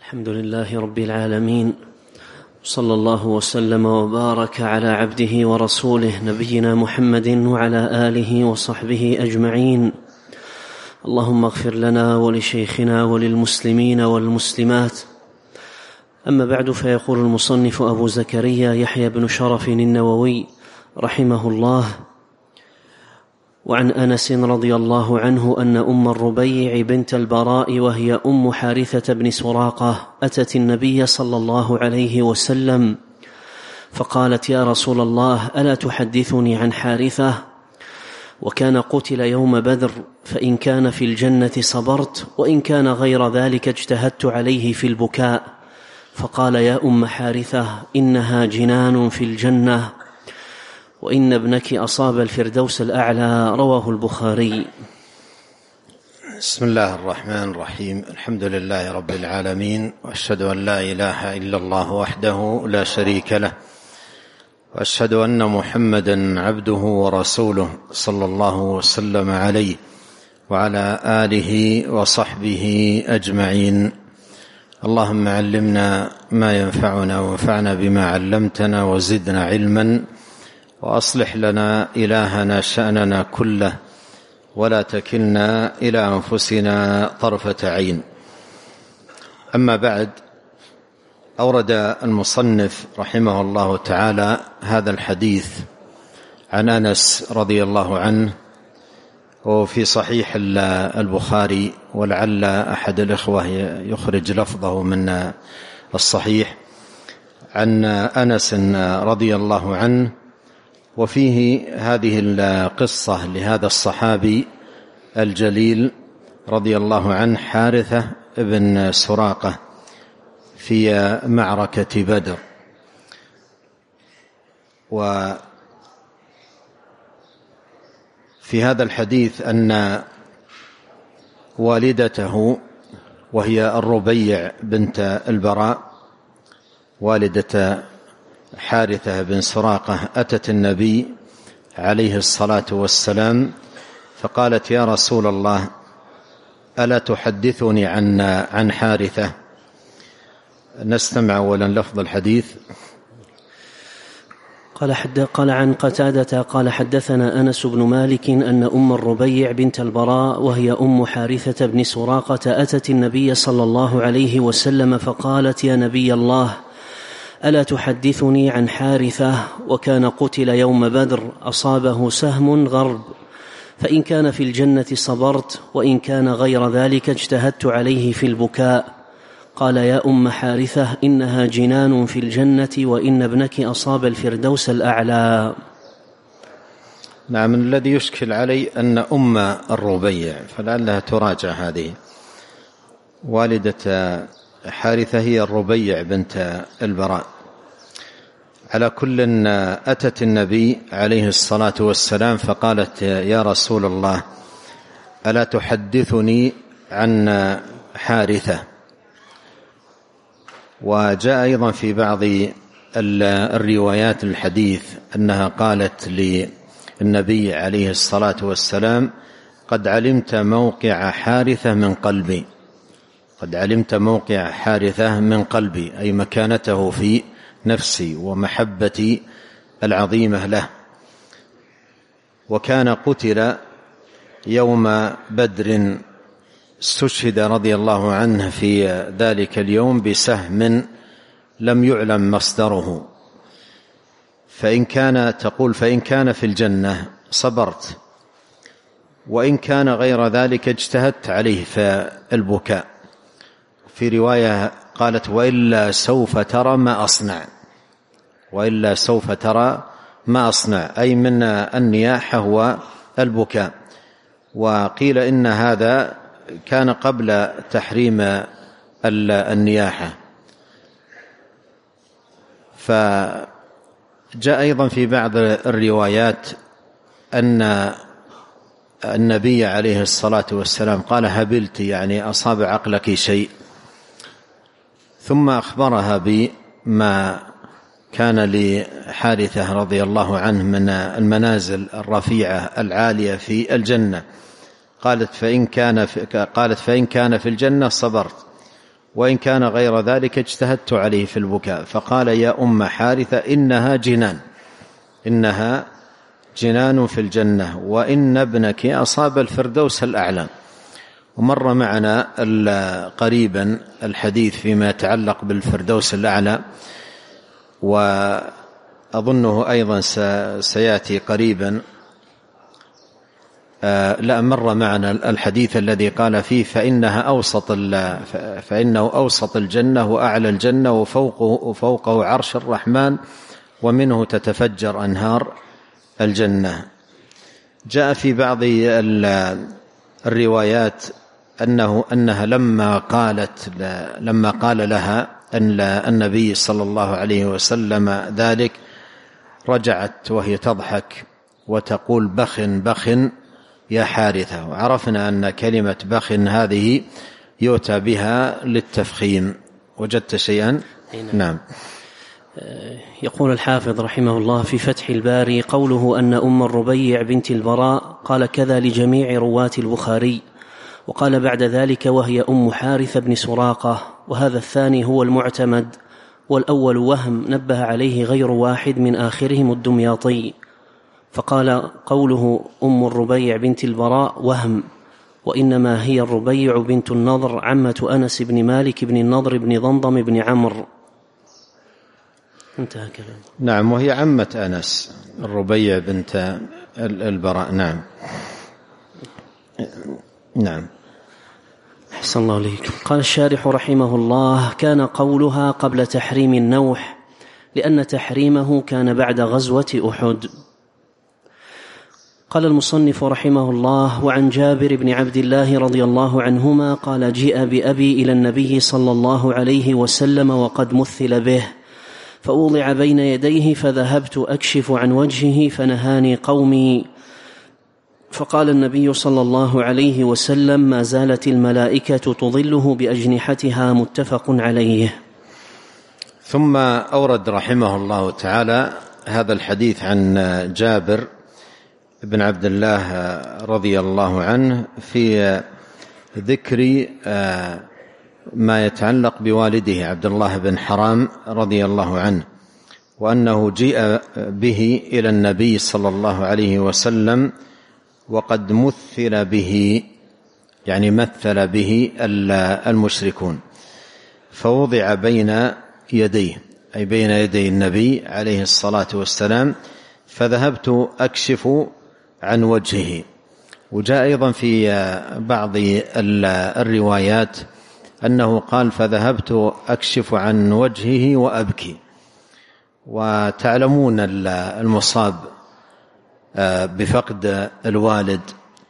الحمد لله رب العالمين، صلى الله وسلم وبارك على عبده ورسوله نبينا محمد وعلى آله وصحبه أجمعين. اللهم اغفر لنا ولشيخنا وللمسلمين والمسلمات. أما بعد، فيقول المصنف أبو زكريا يحيى بن شرف النووي رحمه الله: وعن أنس رضي الله عنه أن أم الربيع بنت البراء وهي أم حارثة بن سراقة أتت النبي صلى الله عليه وسلم فقالت: يا رسول الله، ألا تحدثني عن حارثة؟ وكان قتل يوم بدر، فإن كان في الجنة صبرت، وإن كان غير ذلك اجتهدت عليه في البكاء. فقال: يا أم حارثة، إنها جنان في الجنة، وإن ابنك أصاب الفردوس الأعلى. رواه البخاري. بسم الله الرحمن الرحيم. الحمد لله رب العالمين، وأشهد أن لا إله إلا الله وحده لا شريك له، وأشهد أن محمدا عبده ورسوله صلى الله وسلم عليه وعلى آله وصحبه أجمعين. اللهم علمنا ما ينفعنا وانفعنا بما علمتنا وزدنا علما، وأصلح لنا إلهنا شأننا كله، ولا تكلنا إلى أنفسنا طرفة عين. أما بعد، أورد المصنف رحمه الله تعالى هذا الحديث عن أنس رضي الله عنه، وفي صحيح البخاري، ولعل أحد الإخوة يخرج لفظه من الصحيح، عن أنس رضي الله عنه. وفيه هذه القصة لهذا الصحابي الجليل رضي الله عنه، حارثة بن سراقة، في معركة بدر. وفي هذا الحديث أن والدته، وهي الربيع بنت البراء والدة حارثة بن سراقة، أتت النبي عليه الصلاة والسلام فقالت: يا رسول الله، ألا تحدثني عن حارثة؟ نستمع أولا لفظ الحديث. قال عن قتادة قال: حدثنا أنس بن مالك أن أم الربيع بنت البراء وهي أم حارثة بن سراقة أتت النبي صلى الله عليه وسلم فقالت: يا نبي الله، ألا تحدثني عن حارثة؟ وكان قتل يوم بدر، أصابه سهم غرب، فإن كان في الجنة صبرت، وإن كان غير ذلك اجتهدت عليه في البكاء. قال: يا أم حارثة، إنها جنان في الجنة، وإن ابنك أصاب الفردوس الأعلى. نعم. الذي يشكل علي أن أم الربيع، فلعلها تراجع، هذه والدة حارثة هي الربيع بنت البراء. على كل، أتت النبي عليه الصلاة والسلام فقالت: يا رسول الله، ألا تحدثني عن حارثة؟ وجاء أيضا في بعض الروايات الحديث أنها قالت للنبي عليه الصلاة والسلام: قد علمت موقع حارثة من قلبي. قد علمت موقع حارثة من قلبي، أي مكانته في نفسي ومحبتي العظيمة له. وكان قتل يوم بدر، استشهد رضي الله عنه في ذلك اليوم بسهم لم يعلم مصدره. فإن كان في الجنة صبرت، وإن كان غير ذلك اجتهدت عليه في البكاء. في رواية قالت: وإلا سوف ترى ما أصنع. وإلا سوف ترى ما أصنع، أي من النياحة والبكاء. وقيل إن هذا كان قبل تحريم النياحة. فجاء أيضا في بعض الروايات أن النبي عليه الصلاة والسلام قال: هبلت، يعني أصاب عقلك شيء. ثم أخبرها بما كان لحارثة رضي الله عنه من المنازل الرفيعة العالية في الجنة. قالت: فإن كان في الجنة صبرت، وإن كان غير ذلك اجتهدت عليه في البكاء. فقال يا أم حارثة إنها جنان في الجنة، وإن ابنك أصاب الفردوس الأعلى. ومر معنا قريبا الحديث فيما يتعلق بالفردوس الأعلى، وأظنه أيضا سيأتي قريبا. لا، مر معنا الحديث الذي قال فيه فإنه أوسط الجنة وأعلى الجنة وفوقه عرش الرحمن ومنه تتفجر أنهار الجنة. جاء في بعض الروايات أنها لما قال لها أن النبي صلى الله عليه وسلم ذلك رجعت وهي تضحك وتقول بخ بخ يا حارثة. وعرفنا أن كلمة بخ هذه يؤتى بها للتفخيم. وجدت شيئا؟ نعم. يقول الحافظ رحمه الله في فتح الباري: قوله أن أم الربيع بنت البراء قال كذا لجميع رواة البخاري، وقال بعد ذلك وهي أم حارثة بن سراقة، وهذا الثاني هو المعتمد، والأول وهم نبه عليه غير واحد من آخرهم الدمياطي. فقال قوله أم الربيع بنت البراء وهم، وإنما هي الربيع بنت النضر عمة أنس بن مالك بن النضر بن ضمضم بن عمرو. انتهى كلام. نعم، وهي عمة أنس الربيع بنت البراء. نعم. أحسن الله إليكم. قال الشارح رحمه الله: كان قولها قبل تحريم النوح، لأن تحريمه كان بعد غزوة أحد. قال المصنف رحمه الله: وعن جابر بن عبد الله رضي الله عنهما قال: جيء بأبي إلى النبي صلى الله عليه وسلم وقد مثل به، فأوضع بين يديه، فذهبت أكشف عن وجهه فنهاني قومي. فقال النبي صلى الله عليه وسلم: ما زالت الملائكة تظله بأجنحتها. متفق عليه. ثم أورد رحمه الله تعالى هذا الحديث عن جابر بن عبد الله رضي الله عنه في ذكر ما يتعلق بوالده عبد الله بن حرام رضي الله عنه، وأنه جيء به إلى النبي صلى الله عليه وسلم وقد مثل به، يعني مثل به المشركون، فوضع بين يديه، أي بين يدي النبي عليه الصلاة والسلام، فذهبت أكشف عن وجهه. وجاء أيضا في بعض الروايات أنه قال: فذهبت أكشف عن وجهه وأبكي. وتعلمون المصاب بفقد الوالد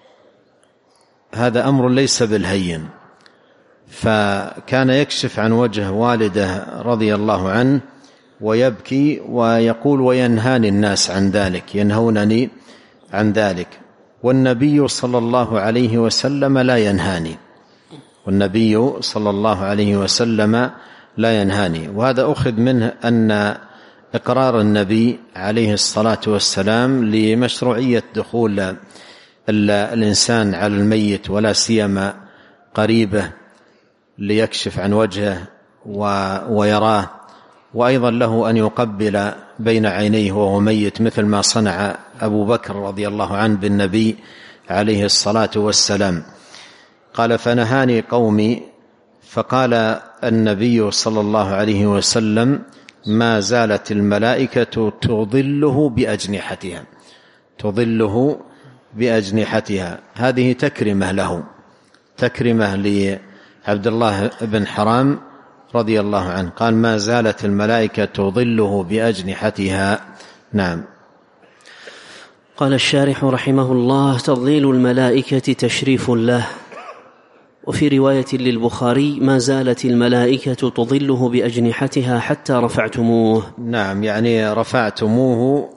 هذا أمر ليس بالهين، فكان يكشف عن وجه والده رضي الله عنه ويبكي ويقول: وينهاني الناس عن ذلك، ينهونني عن ذلك، والنبي صلى الله عليه وسلم لا ينهاني، والنبي صلى الله عليه وسلم لا ينهاني. وهذا أخذ منه أن إقرار النبي عليه الصلاة والسلام لمشروعية دخول الإنسان على الميت ولا سيما قريبه ليكشف عن وجهه ويراه، وأيضا له أن يقبل بين عينيه وهو ميت، مثل ما صنع أبو بكر رضي الله عنه بالنبي عليه الصلاة والسلام. قال: فنهاني قومي. فقال النبي صلى الله عليه وسلم: ما زالت الملائكة تظله بأجنحتها، تظله بأجنحتها. هذه تكرمة له، تكرمة لعبد الله بن حرام رضي الله عنه. قال: ما زالت الملائكة تظله بأجنحتها. نعم. قال الشارح رحمه الله: تضليل الملائكة تشريف له. وفي رواية للبخاري: ما زالت الملائكة تظله بأجنحتها حتى رفعتموه. نعم، يعني رفعتموه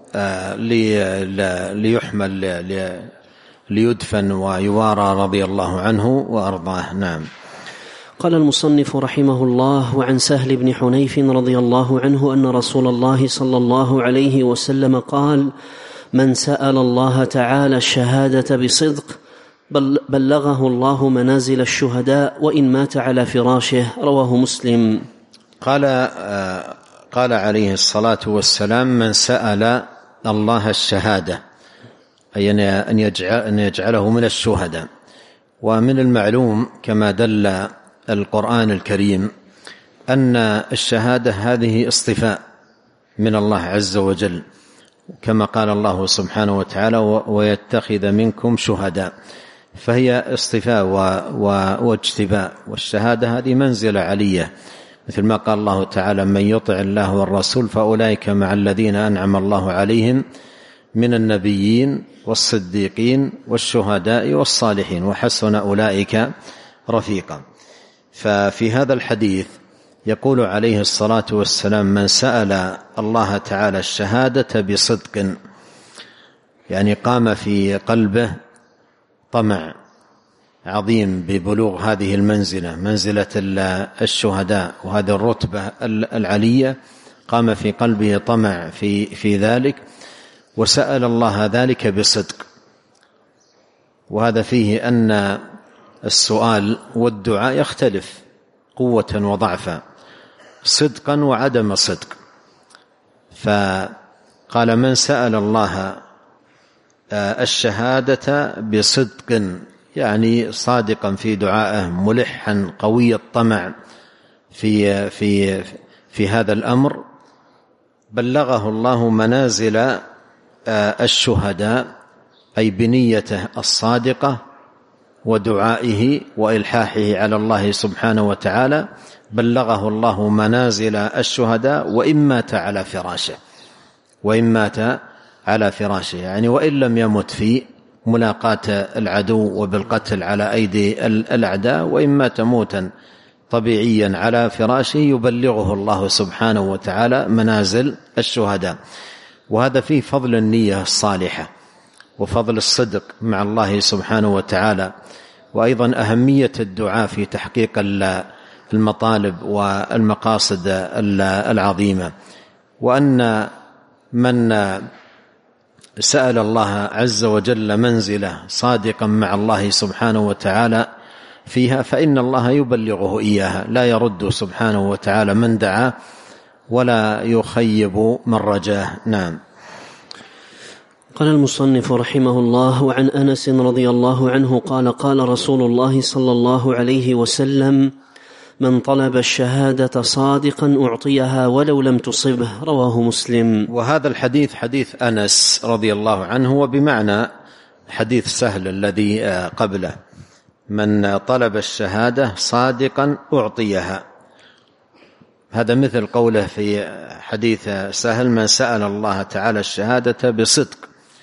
ليحمل ليدفن ويوارى رضي الله عنه وأرضاه. نعم. قال المصنف رحمه الله: وعن سهل بن حنيف رضي الله عنه أن رسول الله صلى الله عليه وسلم قال: من سأل الله تعالى الشهادة بصدق بلغه الله منازل الشهداء وإن مات على فراشه. رواه مسلم. قال عليه الصلاة والسلام: من سأل الله الشهادة، أي أن يجعله من الشهداء. ومن المعلوم كما دل القرآن الكريم أن الشهادة هذه اصطفاء من الله عز وجل، كما قال الله سبحانه وتعالى: ويتخذ منكم شهداء، فهي اصطفاء واجتباء. والشهادة هذه منزلة علية، مثل ما قال الله تعالى: من يطع الله والرسول فأولئك مع الذين أنعم الله عليهم من النبيين والصديقين والشهداء والصالحين وحسن أولئك رفيقا. ففي هذا الحديث يقول عليه الصلاة والسلام: من سأل الله تعالى الشهادة بصدق، يعني قام في قلبه طمع عظيم ببلوغ هذه المنزلة، منزلة الشهداء وهذه الرتبة العلية، قام في قلبه طمع في ذلك وسأل الله ذلك بصدق. وهذا فيه أن السؤال والدعاء يختلف قوة وضعفا، صدقا وعدم صدق. فقال: من سأل الله الشهادة بصدق، يعني صادقا في دعائه، ملحا قوي الطمع في هذا الأمر، بلغه الله منازل الشهداء، أي بنيته الصادقة ودعائه وإلحاحه على الله سبحانه وتعالى، بلغه الله منازل الشهداء وإن مات على فراشه، يعني وإن لم يمت في ملاقاة العدو وبالقتل على أيدي الأعداء، وإن مات موتا طبيعيا على فراشه، يبلغه الله سبحانه وتعالى منازل الشهداء. وهذا فيه فضل النية الصالحة وفضل الصدق مع الله سبحانه وتعالى، وأيضا أهمية الدعاء في تحقيق المطالب والمقاصد العظيمة. وأن من سأل الله عز وجل منزلة صادقا مع الله سبحانه وتعالى فيها، فإن الله يبلغه إياها، لا يرد سبحانه وتعالى من دعاه ولا يخيب من رجاه. نعم. قال المصنف رحمه الله: وعن أنس رضي الله عنه قال: قال رسول الله صلى الله عليه وسلم: من طلب الشهادة صادقا أعطيها ولو لم تصبه. رواه مسلم. وهذا الحديث حديث أنس رضي الله عنه، وبمعنى حديث سهل الذي قبله: من طلب الشهادة صادقا أعطيها. هذا مثل قوله في حديث سهل: من سأل الله تعالى الشهادة بصدق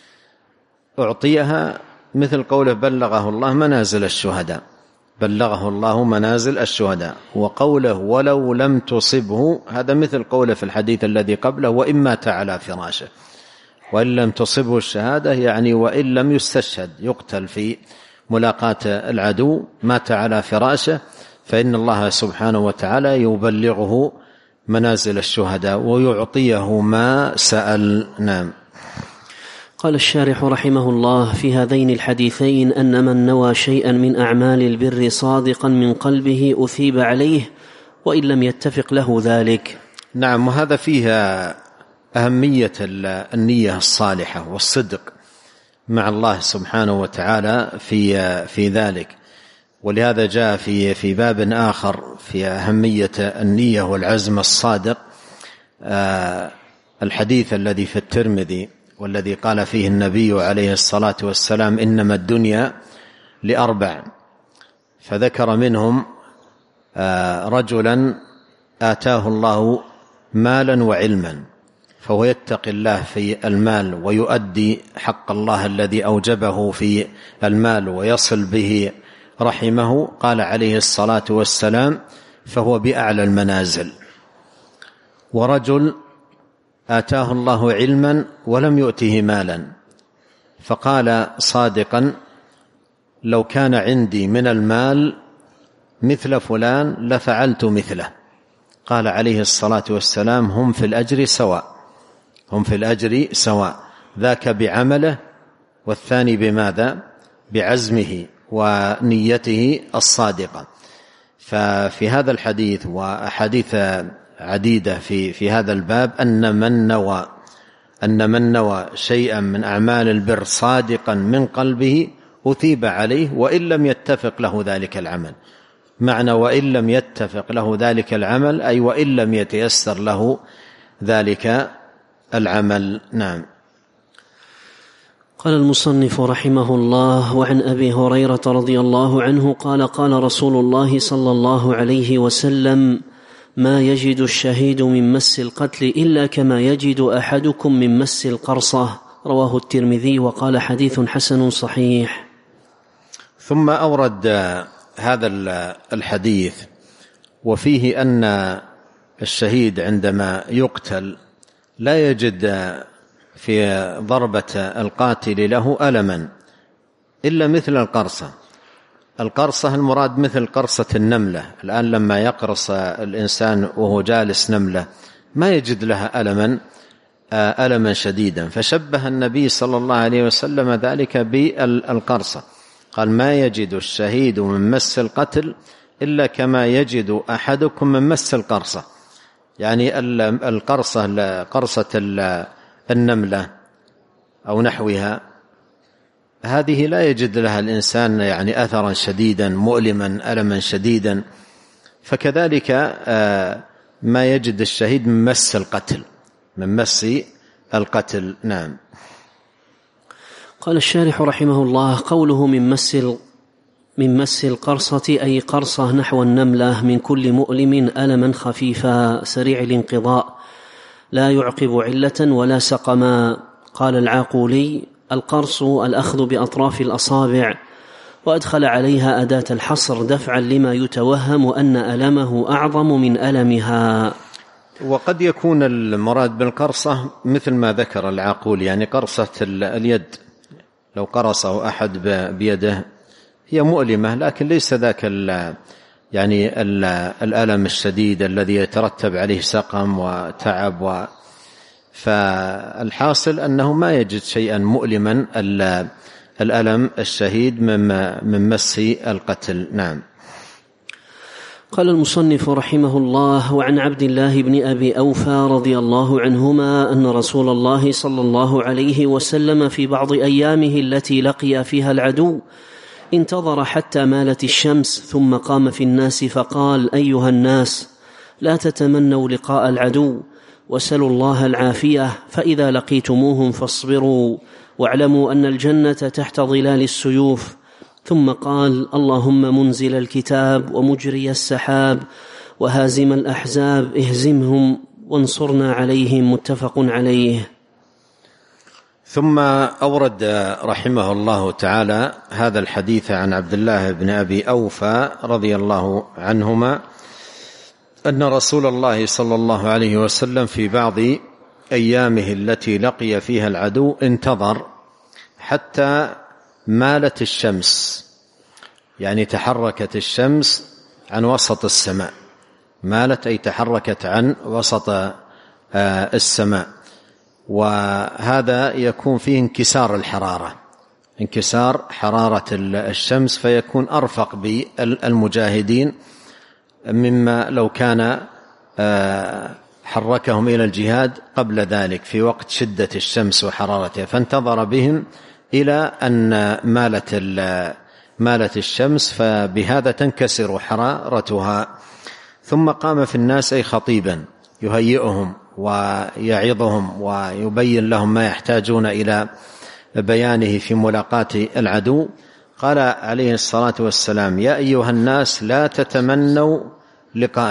أعطيها، مثل قوله: بلغه الله منازل الشهداء، بلغه الله منازل الشهداء. وقوله: ولو لم تصبه، هذا مثل قوله في الحديث الذي قبله: وإن مات على فراشه. وإن لم تصبه الشهادة يعني وإن لم يستشهد، يقتل في ملاقاة العدو، مات على فراشه، فإن الله سبحانه وتعالى يبلغه منازل الشهداء ويعطيه ما سأل. نعم. قال الشارح رحمه الله: في هذين الحديثين أن من نوى شيئا من أعمال البر صادقا من قلبه أثيب عليه وإن لم يتفق له ذلك. نعم. وهذا فيها أهمية النية الصالحة والصدق مع الله سبحانه وتعالى في ذلك. ولهذا جاء في باب آخر في أهمية النية والعزم الصادق الحديث الذي في الترمذي، والذي قال فيه النبي عليه الصلاة والسلام: إنما الدنيا لأربع، فذكر منهم رجلا آتاه الله مالا وعلما، فهو يتقي الله في المال ويؤدي حق الله الذي أوجبه في المال ويصل به رحمه، قال عليه الصلاة والسلام: فهو بأعلى المنازل. ورجل آتاه الله علما ولم يؤته مالا، فقال صادقا: لو كان عندي من المال مثل فلان لفعلت مثله. قال عليه الصلاة والسلام: هم في الأجر سواء، ذاك بعمله والثاني بماذا؟ بعزمه ونيته الصادقة. ففي هذا الحديث وأحاديث عديدة في هذا الباب أن من نوى شيئا من أعمال البر صادقا من قلبه أثيب عليه وإن لم يتفق له ذلك العمل. معنى وإن لم يتفق له ذلك العمل أي وإن لم يتيسر له ذلك العمل. نعم. قال المصنف رحمه الله: وعن أبي هريرة رضي الله عنه قال: قال رسول الله صلى الله عليه وسلم: ما يجد الشهيد من مس القتل إلا كما يجد أحدكم من مس القرصة. رواه الترمذي وقال: حديث حسن صحيح. ثم أورد هذا الحديث وفيه أن الشهيد عندما يقتل لا يجد في ضربة القاتل له ألما إلا مثل القرصة. القرصة المراد مثل قرصة النملة. الآن لما يقرص الإنسان وهو جالس نملة ما يجد لها ألما شديدا، فشبه النبي صلى الله عليه وسلم ذلك بالقرصة. قال: ما يجد الشهيد من مس القتل إلا كما يجد أحدكم من مس القرصة. يعني القرصة قرصة النملة أو نحوها هذه لا يجد لها الإنسان يعني أثرا شديدا مؤلما ألما شديدا، فكذلك ما يجد الشهيد من مس القتل. نعم. قال الشارح رحمه الله: قوله من مس القرصة أي قرصة نحو النملة من كل مؤلم ألما خفيفا سريع الانقضاء لا يعقب علة ولا سقما. قال العاقولي: القرص الأخذ بأطراف الأصابع، وأدخل عليها أداة الحصر دفعا لما يتوهم أن ألمه أعظم من ألمها. وقد يكون المراد بالقرصة مثل ما ذكر العاقولي، يعني قرصة اليد، لو قرصه أحد بيده هي مؤلمة لكن ليس ذاك يعني الألم الشديد الذي يترتب عليه سقم وتعب فالحاصل أنه ما يجد شيئا مؤلما الألم الشديد من مس القتل. نعم. قال المصنف رحمه الله: وعن عبد الله بن أبي أوفى رضي الله عنهما أن رسول الله صلى الله عليه وسلم في بعض أيامه التي لقي فيها العدو انتظر حتى مالت الشمس ثم قام في الناس فقال: أيها الناس، لا تتمنوا لقاء العدو وسلوا الله العافية، فإذا لقيتموهم فاصبروا واعلموا أن الجنة تحت ظلال السيوف. ثم قال: اللهم منزل الكتاب ومجري السحاب وهازم الأحزاب اهزمهم وانصرنا عليهم. متفق عليه. ثم أورد رحمه الله تعالى هذا الحديث عن عبد الله بن أبي أوفى رضي الله عنهما أن رسول الله صلى الله عليه وسلم في بعض أيامه التي لقي فيها العدو انتظر حتى مالت الشمس، يعني تحركت الشمس عن وسط السماء. مالت أي تحركت عن وسط السماء، وهذا يكون فيه انكسار حرارة الشمس، فيكون أرفق بالمجاهدين مما لو كان حركهم إلى الجهاد قبل ذلك في وقت شدة الشمس وحرارتها. فانتظر بهم إلى أن مالت الشمس، فبهذا تنكسر حرارتها. ثم قام في الناس أي خطيبا يهيئهم ويعظهم ويبين لهم ما يحتاجون إلى بيانه في ملاقاة العدو. قال عليه الصلاة والسلام: يا أيها الناس، لا تتمنوا لقاء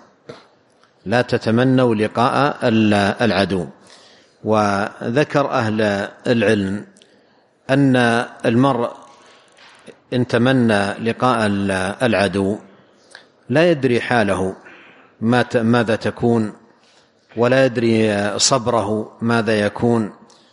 العدو. وذكر أهل العلم أن المرء إن تمنى لقاء العدو لا يدري حاله ماذا تكون، ولا يدري صبره ماذا يكون،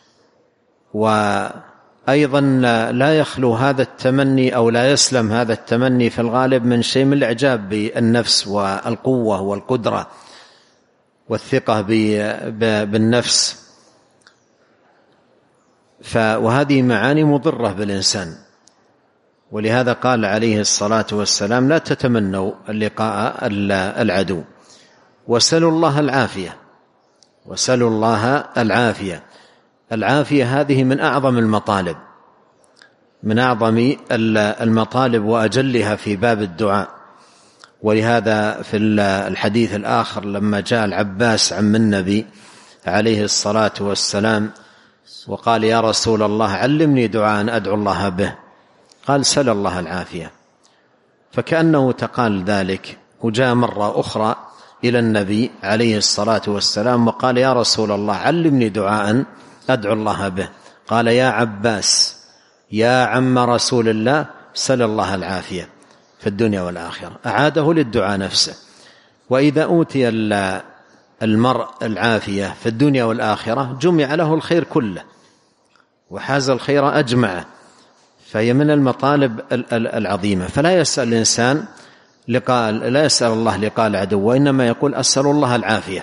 وأيضا لا يخلو هذا التمني أو لا يسلم هذا التمني في الغالب من شيء من الإعجاب بالنفس والقوة والقدرة والثقة بالنفس، وهذه معاني مضرة بالإنسان. ولهذا قال عليه الصلاة والسلام: لا تتمنوا لقاء العدو، وسلوا الله العافية، وسلوا الله العافية. العافية هذه من أعظم المطالب، من أعظم المطالب وأجلها في باب الدعاء. ولهذا في الحديث الآخر لما جاء العباس عم النبي عليه الصلاة والسلام وقال: يا رسول الله علمني دعاء أدعو الله به، قال: سل الله العافية. فكأنه تقال ذلك. وجاء مرة أخرى إلى النبي عليه الصلاة والسلام وقال: يا رسول الله علمني دعاء أدعو الله به، قال: يا عباس يا عم رسول الله سل الله العافية في الدنيا والآخرة. أعاده للدعاء نفسه. وإذا أوتي المرء العافية في الدنيا والآخرة جمع له الخير كله وحاز الخير أجمعه، فهي من المطالب العظيمة. فلا يسأل الإنسان لا يسأل الله لقاء العدو، وإنما يقول: أسأل الله العافية.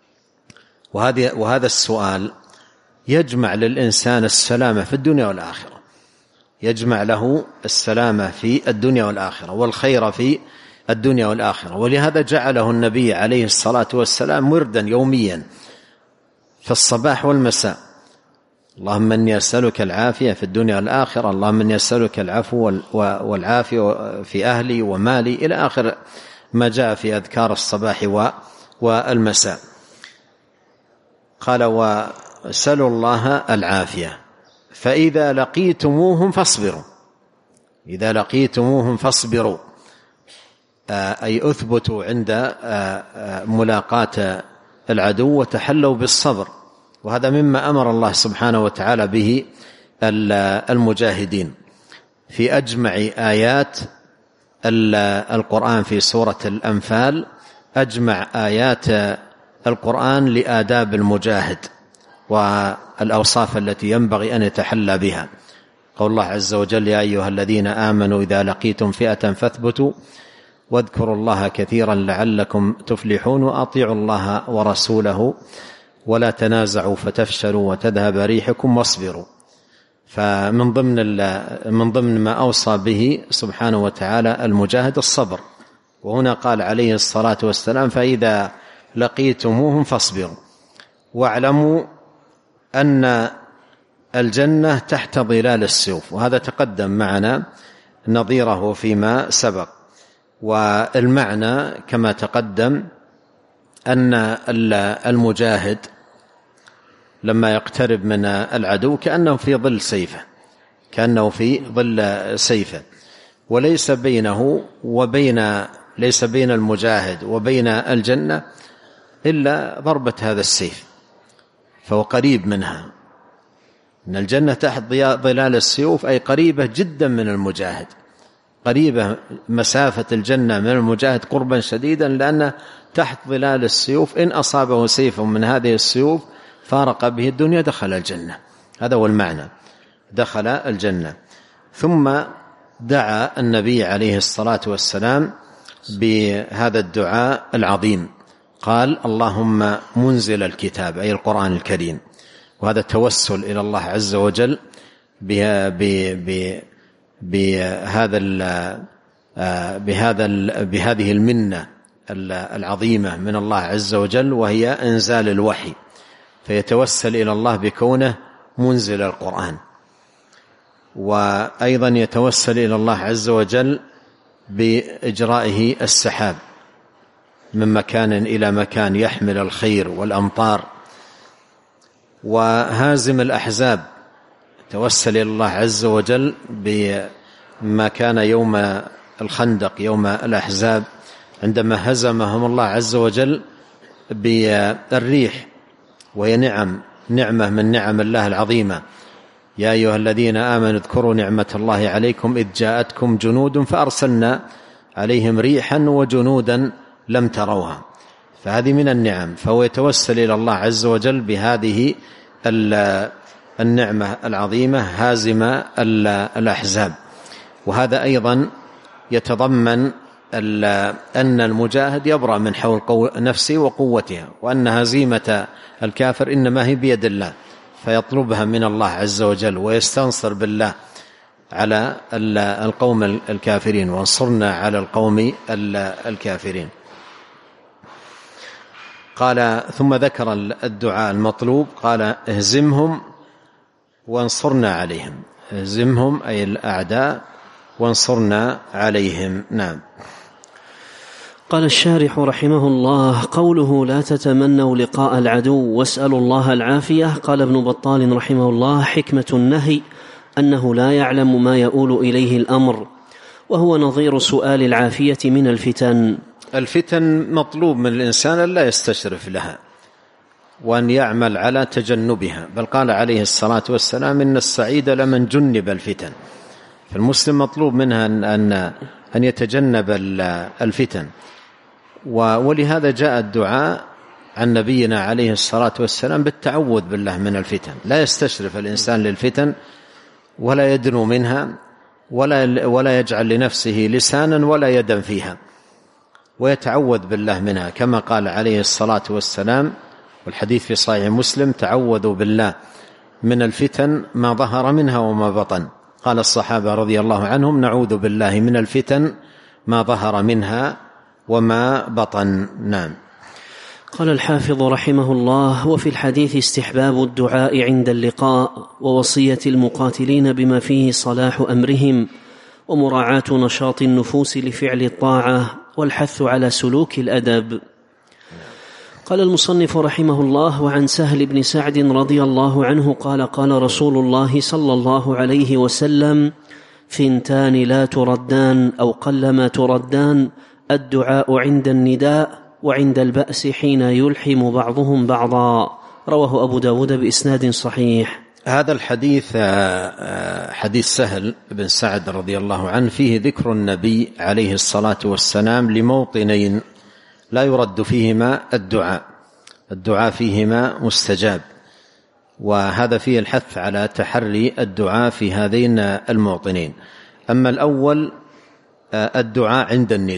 وهذا السؤال يجمع للإنسان السلامة في الدنيا والآخرة، يجمع له السلامة في الدنيا والآخرة والخير في الدنيا والآخرة. ولهذا جعله النبي عليه الصلاة والسلام وردا يوميا في الصباح والمساء: اللهم إني أسألك العافية في الدنيا والآخرة، اللهم إني أسألك العفو والعافية في أهلي ومالي، إلى آخر ما جاء في أذكار الصباح والمساء. قال: وسلوا الله العافية، فإذا لقيتموهم فاصبروا. إذا لقيتموهم فاصبروا، أي أثبتوا عند ملاقاة العدو وتحلوا بالصبر. وهذا مما أمر الله سبحانه وتعالى به المجاهدين في أجمع آيات القرآن في سورة الأنفال. أجمع آيات القرآن لآداب المجاهد والأوصاف التي ينبغي أن يتحلى بها. قول الله عز وجل: يا أيها الذين آمنوا إذا لقيتم فئة فاثبتوا واذكروا الله كثيرا لعلكم تفلحون وأطيعوا الله ورسوله ولا تنازعوا فتفشلوا وتذهب ريحكم واصبروا. فمن ضمن ما أوصى به سبحانه وتعالى المجاهد الصبر. وهنا قال عليه الصلاة والسلام: فإذا لقيتموهم فاصبروا واعلموا أن الجنة تحت ظلال السيوف. وهذا تقدم معنا نظيره فيما سبق. والمعنى كما تقدم أن المجاهد لما يقترب من العدو كأنه في ظل سيفه، كأنه في ظل سيفه، وليس بينه ليس بين المجاهد وبين الجنة إلا ضربة هذا السيف، فهو قريب منها. إن الجنة تحت ظلال السيوف أي قريبة جدا من المجاهد، قريبة مسافة الجنة من المجاهد قربا شديدا، لأنه تحت ظلال السيوف. إن أصابه سيف من هذه السيوف فارق به الدنيا دخل الجنة. هذا هو المعنى، دخل الجنة. ثم دعا النبي عليه الصلاة والسلام بهذا الدعاء العظيم، قال: اللهم منزل الكتاب، أي القرآن الكريم. وهذا التوسل إلى الله عز وجل بهذه المنة العظيمة من الله عز وجل، وهي إنزال الوحي، فيتوسل إلى الله بكونه منزل القرآن. وأيضا يتوسل إلى الله عز وجل بإجرائه السحاب من مكان إلى مكان يحمل الخير والأمطار. وهازم الأحزاب توسل إلى الله عز وجل بما كان يوم الخندق، يوم الأحزاب، عندما هزمهم الله عز وجل بالريح، وهي نعمة من نعم الله العظيمة. يا أيها الذين آمنوا اذكروا نعمة الله عليكم إذ جاءتكم جنود فأرسلنا عليهم ريحا وجنودا لم تروها. فهذه من النعم، فهو يتوسل إلى الله عز وجل بهذه النعمة العظيمة هازمة الأحزاب. وهذا أيضا يتضمن أن المجاهد يبرأ من حول نفسه وقوتها، وأن هزيمة الكافر إنما هي بيد الله، فيطلبها من الله عز وجل ويستنصر بالله على القوم الكافرين، وانصرنا على القوم الكافرين. قال ثم ذكر الدعاء المطلوب، قال اهزمهم وانصرنا عليهم. اهزمهم أي الأعداء وانصرنا عليهم. نعم. قال الشارح رحمه الله: قوله لا تتمنوا لقاء العدو واسألوا الله العافية، قال ابن بطال رحمه الله: حكمة النهي أنه لا يعلم ما يؤول إليه الأمر، وهو نظير سؤال العافية من الفتن. الفتن مطلوب من الإنسان أن لا يستشرف لها وأن يعمل على تجنبها، بل قال عليه الصلاة والسلام: إن السعيد لمن جنب الفتن. فالمسلم مطلوب منها أن يتجنب الفتن، ولهذا جاء الدعاء عن نبينا عليه الصلاة والسلام بالتعوذ بالله من الفتن. لا يستشرف الإنسان للفتن ولا يدنو منها ولا يجعل لنفسه لسانا ولا يدا فيها، ويتعوذ بالله منها، كما قال عليه الصلاة والسلام والحديث في صحيح مسلم: تعوذوا بالله من الفتن ما ظهر منها وما بطن. قال الصحابة رضي الله عنهم: نعوذ بالله من الفتن ما ظهر منها وما بطن. نعم. قال الحافظ رحمه الله: وفي الحديث استحباب الدعاء عند اللقاء، ووصية المقاتلين بما فيه صلاح أمرهم، ومراعاة نشاط النفوس لفعل الطاعة، والحث على سلوك الأدب. قال المصنف رحمه الله: وعن سهل بن سعد رضي الله عنه قال: قال رسول الله صلى الله عليه وسلم: ثنتان لا تردان أو قلما تردان، الدعاء عند النداء وعند البأس حين يلحم بعضهم بعضا. رواه أبو داود بإسناد صحيح. هذا الحديث حديث سهل بن سعد رضي الله عنه فيه ذكر النبي عليه الصلاة والسلام لموطنين لا يرد فيهما الدعاء فيهما مستجاب، وهذا فيه الحث على تحري الدعاء في هذين الموطنين. أما الأول الدعاء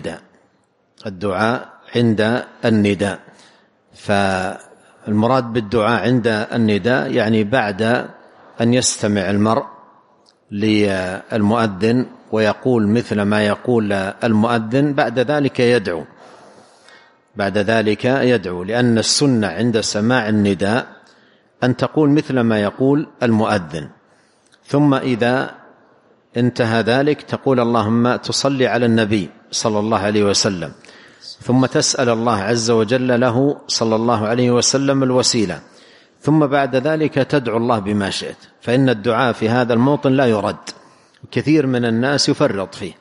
عند النداء، فالمراد بالدعاء عند النداء يعني بعد أن يستمع المرء للمؤذن ويقول مثل ما يقول المؤذن، بعد ذلك يدعو، لأن السنة عند سماع النداء أن تقول مثل ما يقول المؤذن، ثم إذا انتهى ذلك تقول اللهم تصلي على النبي صلى الله عليه وسلم، ثم تسأل الله عز وجل له صلى الله عليه وسلم الوسيلة، ثم بعد ذلك تدعو الله بما شئت. فإن الدعاء في هذا الموطن لا يرد، كثير من الناس يفرط فيه،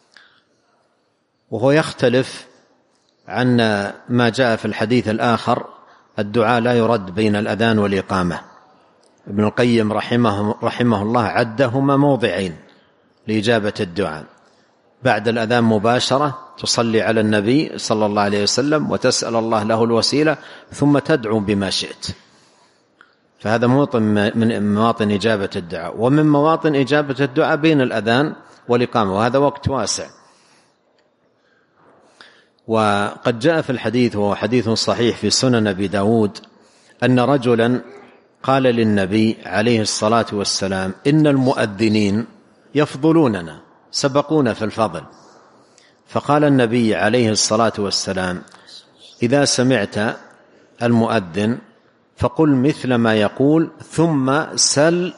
وهو يختلف عن ما جاء في الحديث الآخر: الدعاء لا يرد بين الأذان والإقامة. ابن القيم رحمه الله عدهما موضعين لإجابة الدعاء: بعد الأذان مباشرة تصلي على النبي صلى الله عليه وسلم وتسأل الله له الوسيلة، ثم تدعو بما شئت. فهذا موطن من مواطن إجابة الدعاء. ومن مواطن إجابة الدعاء بين الأذان والإقامة، وهذا وقت واسع. وقد جاء في الحديث، وهو حديث صحيح في سنن أبي داود، أن رجلا قال للنبي عليه الصلاة والسلام: إن المؤذنين يفضلوننا، سبقونا في الفضل. فقال النبي عليه الصلاة والسلام: إذا سمعت المؤذن فقل مثل ما يقول، ثم سل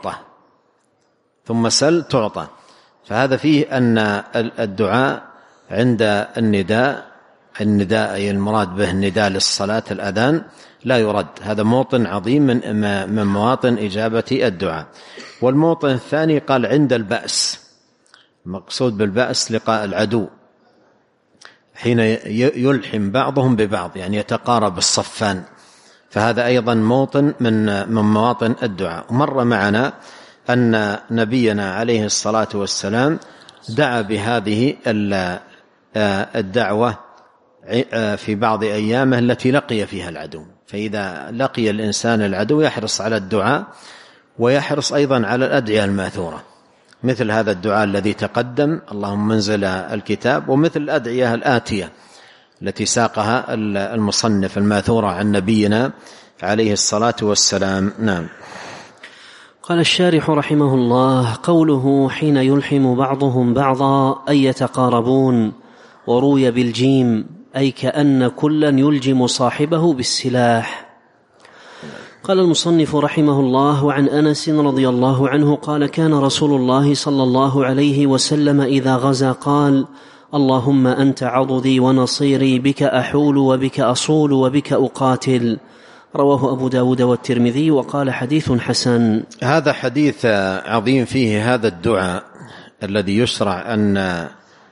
تعطى. فهذا فيه أن الدعاء عند النداء أي المراد به النداء للصلاة الأذان لا يرد. هذا موطن عظيم من مواطن إجابة الدعاء. والموطن الثاني قال عند البأس، مقصود بالبأس لقاء العدو، حين يلحم بعضهم ببعض، يعني يتقارب الصفان، فهذا أيضا موطن من مواطن الدعاء. مر معنا أن نبينا عليه الصلاة والسلام دعا بهذه الدعوة في بعض أيامه التي لقي فيها العدو. فإذا لقي الإنسان العدو يحرص على الدعاء، ويحرص أيضا على الأدعية الماثورة، مثل هذا الدعاء الذي تقدم: اللهم منزل الكتاب، ومثل الأدعية الآتية التي ساقها المصنف الماثورة عن نبينا عليه الصلاة والسلام. نعم. قال الشارح رحمه الله: قوله حين يلحم بعضهم بعضا أي يتقاربون، وروي بالجيم أي كأن كلا يلجم صاحبه بالسلاح. قال المصنف رحمه الله: وعن أنس رضي الله عنه قال: كان رسول الله صلى الله عليه وسلم إذا غزا قال: اللهم أنت عضدي ونصيري، بك أحول وبك أصول وبك أقاتل. رواه أبو داود والترمذي وقال حديث حسن. هذا حديث عظيم فيه هذا الدعاء الذي يشرع أن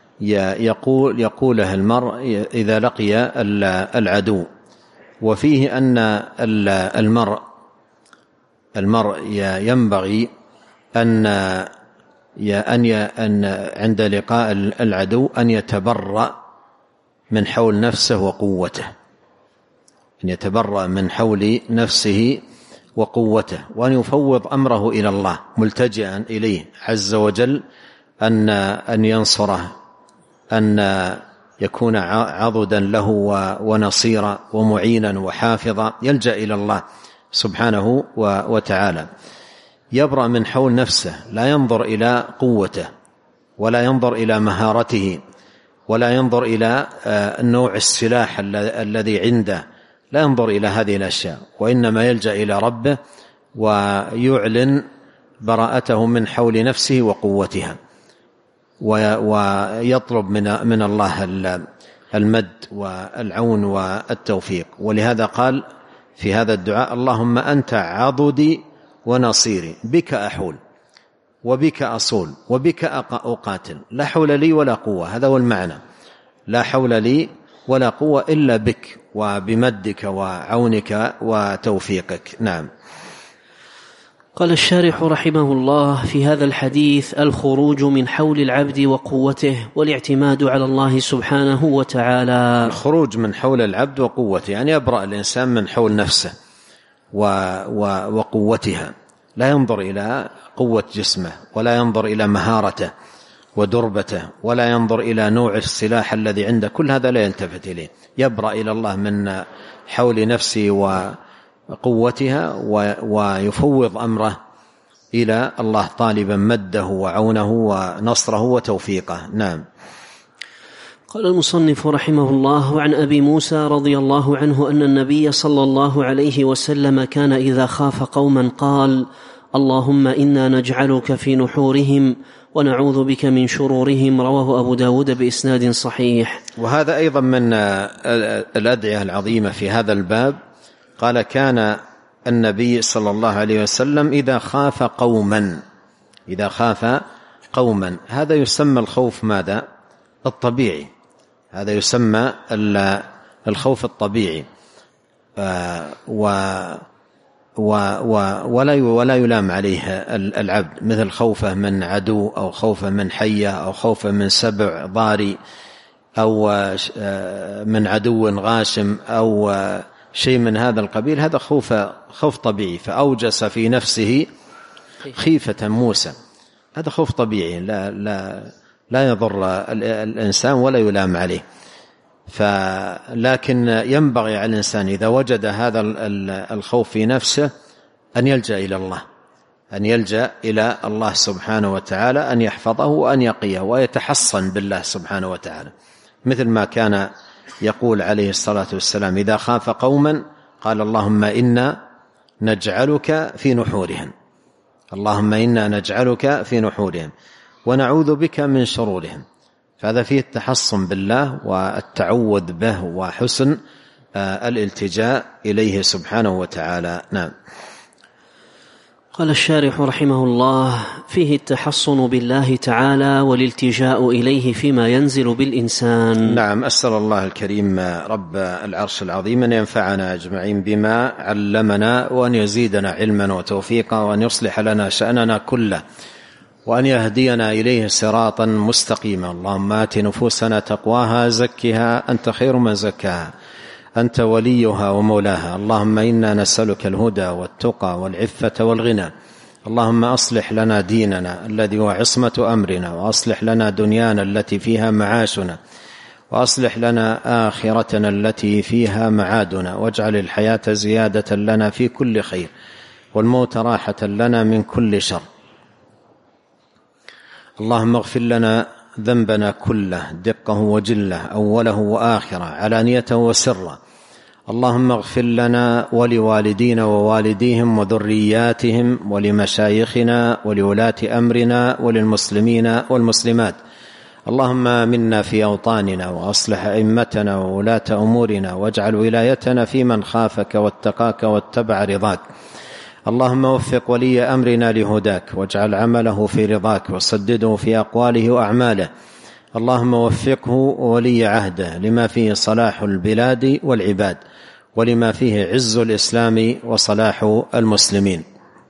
يقوله المرء إذا لقي العدو، وفيه أن المرء ينبغي أن عند لقاء العدو أن يتبرأ من حول نفسه وقوته، أن يتبرأ من حول نفسه وقوته، وأن يفوض أمره إلى الله ملتجئا إليه عز وجل أن ينصره، أن يكون عضدا له ونصيرا ومعينا وحافظا، يلجأ إلى الله سبحانه وتعالى. يبرأ من حول نفسه، لا ينظر إلى قوته ولا ينظر إلى مهارته ولا ينظر إلى نوع السلاح الذي عنده، لا ينظر إلى هذه الأشياء، وإنما يلجأ إلى ربه ويعلن براءته من حول نفسه وقوتها، ويطلب من الله المد والعون والتوفيق. ولهذا قال في هذا الدعاء: اللهم أنت عضدي ونصيري، بك أحول وبك أصول وبك أقاتل، لا حول لي ولا قوة. هذا هو المعنى، لا حول لي ولا قوة إلا بك وبمدك وعونك وتوفيقك. نعم. قال الشارح رحمه الله: في هذا الحديث الخروج من حول العبد وقوته والاعتماد على الله سبحانه وتعالى. الخروج من حول العبد وقوته يعني يبرأ الإنسان من حول نفسه وقوتها، لا ينظر إلى قوة جسمه ولا ينظر إلى مهارته ودربته ولا ينظر إلى نوع السلاح الذي عنده، كل هذا لا يلتفت إليه، يبرأ إلى الله من حول نفسه وقوتها ويفوض أمره إلى الله طالبا مده وعونه ونصره وتوفيقه. نعم. قال المصنف رحمه الله: وعن أبي موسى رضي الله عنه أن النبي صلى الله عليه وسلم كان إذا خاف قوما قال: اللهم إنا نجعلك في نحورهم ونعوذ بك من شرورهم. رواه أبو داود بإسناد صحيح. وهذا أيضا من الأدعية العظيمة في هذا الباب. قال: كان النبي صلى الله عليه وسلم إذا خاف قوما، هذا يسمى الخوف ماذا؟ الطبيعي، هذا يسمى الخوف الطبيعي، ولا يلام عليه العبد، مثل خوفه من عدو أو خوفه من حية أو خوفه من سبع ضاري أو من عدو غاشم أو شيء من هذا القبيل. هذا خوف طبيعي، فأوجس في نفسه خيفة موسى. هذا خوف طبيعي لا يضر الإنسان ولا يلام عليه. لكن ينبغي على الإنسان إذا وجد هذا الخوف في نفسه أن يلجأ إلى الله، أن يلجأ إلى الله سبحانه وتعالى، أن يحفظه وأن يقيه ويتحصن بالله سبحانه وتعالى، مثل ما كان يقول عليه الصلاة والسلام إذا خاف قوما قال: اللهم إنا نجعلك في نحورهم، اللهم إنا نجعلك في نحورهم ونعوذ بك من شرورهم. فهذا فيه التحصن بالله والتعوذ به وحسن الالتجاء إليه سبحانه وتعالى. نعم. قال الشارح رحمه الله: فيه التحصن بالله تعالى والالتجاء إليه فيما ينزل بالإنسان. نعم. أسأل الله الكريم رب العرش العظيم أن ينفعنا أجمعين بما علمنا، وأن يزيدنا علما وتوفيقا، وأن يصلح لنا شأننا كله، وأن يهدينا إليه صراطا مستقيما. اللهم آت نفوسنا تقواها زكها أنت خير من زكاها أنت وليها ومولاها. اللهم إنا نسألك الهدى والتقى والعفة والغنى. اللهم أصلح لنا ديننا الذي هو عصمة أمرنا، وأصلح لنا دنيانا التي فيها معاشنا، وأصلح لنا آخرتنا التي فيها معادنا، واجعل الحياة زيادة لنا في كل خير، والموت راحة لنا من كل شر. اللهم اغفر لنا ذنبنا كله دقه وجله، أوله وآخره، علانيته وسره. اللهم اغفر لنا ولوالدينا ووالديهم وذرياتهم ولمشايخنا ولولاة أمرنا وللمسلمين والمسلمات. اللهم آمنا في أوطاننا وأصلح أئمتنا وولاة أمورنا، واجعل ولايتنا في من خافك واتقاك واتبع رضاك. اللهم وفق ولي أمرنا لهداك، واجعل عمله في رضاك، وسدده في أقواله وأعماله. اللهم وفقه ولي عهده لما فيه صلاح البلاد والعباد، ولما فيه عز الإسلام وصلاح المسلمين.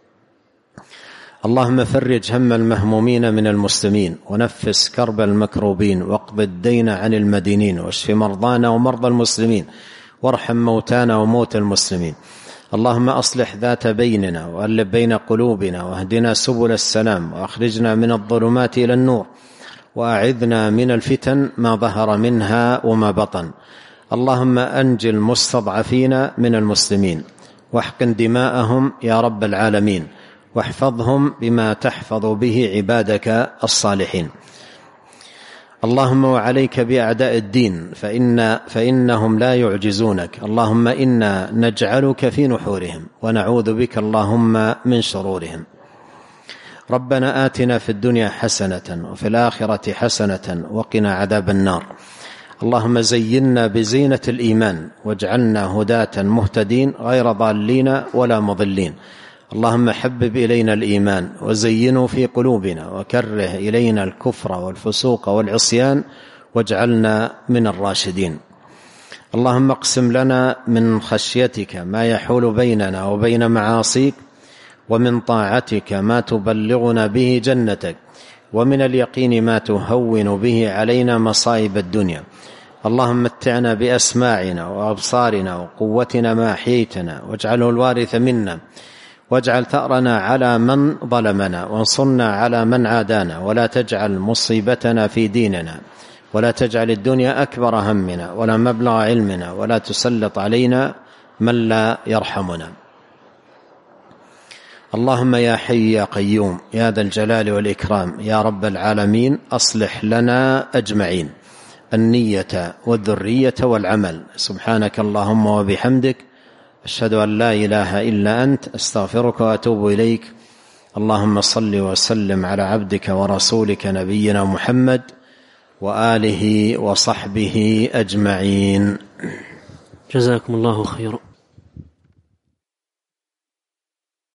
اللهم فرج هم المهمومين من المسلمين، ونفس كرب المكروبين، واقض الدين عن المدينين، واشف مرضانا ومرضى المسلمين، وارحم موتانا وموتى المسلمين. اللهم أصلح ذات بيننا، وألف بين قلوبنا، واهدنا سبل السلام، وأخرجنا من الظلمات إلى النور، وأعذنا من الفتن ما ظهر منها وما بطن. اللهم أنج المستضعفين من المسلمين، واحقن دماءهم يا رب العالمين، واحفظهم بما تحفظ به عبادك الصالحين. اللهم وعليك بأعداء الدين فإنهم لا يعجزونك. اللهم إنا نجعلك في نحورهم، ونعوذ بك اللهم من شرورهم. ربنا آتنا في الدنيا حسنة وفي الآخرة حسنة وقنا عذاب النار. اللهم زينا بزينة الإيمان، واجعلنا هداة مهتدين غير ضالين ولا مضلين. اللهم حبب إلينا الإيمان وزينه في قلوبنا، وكره إلينا الكفر والفسوق والعصيان، واجعلنا من الراشدين. اللهم اقسم لنا من خشيتك ما يحول بيننا وبين معاصيك، ومن طاعتك ما تبلغنا به جنتك، ومن اليقين ما تهون به علينا مصائب الدنيا. اللهم متعنا بأسماعنا وأبصارنا وقوتنا ما أحييتنا، واجعله الوارث منا، واجعل ثأرنا على من ظلمنا، وانصرنا على من عادانا، ولا تجعل مصيبتنا في ديننا، ولا تجعل الدنيا أكبر همنا ولا مبلغ علمنا، ولا تسلط علينا من لا يرحمنا. اللهم يا حي يا قيوم يا ذا الجلال والإكرام يا رب العالمين، أصلح لنا أجمعين النية والذرية والعمل. سبحانك اللهم وبحمدك، أشهد أن لا إله إلا أنت، أستغفرك وأتوب إليك. اللهم صل وسلم على عبدك ورسولك نبينا محمد وآله وصحبه أجمعين. جزاكم الله خيرا.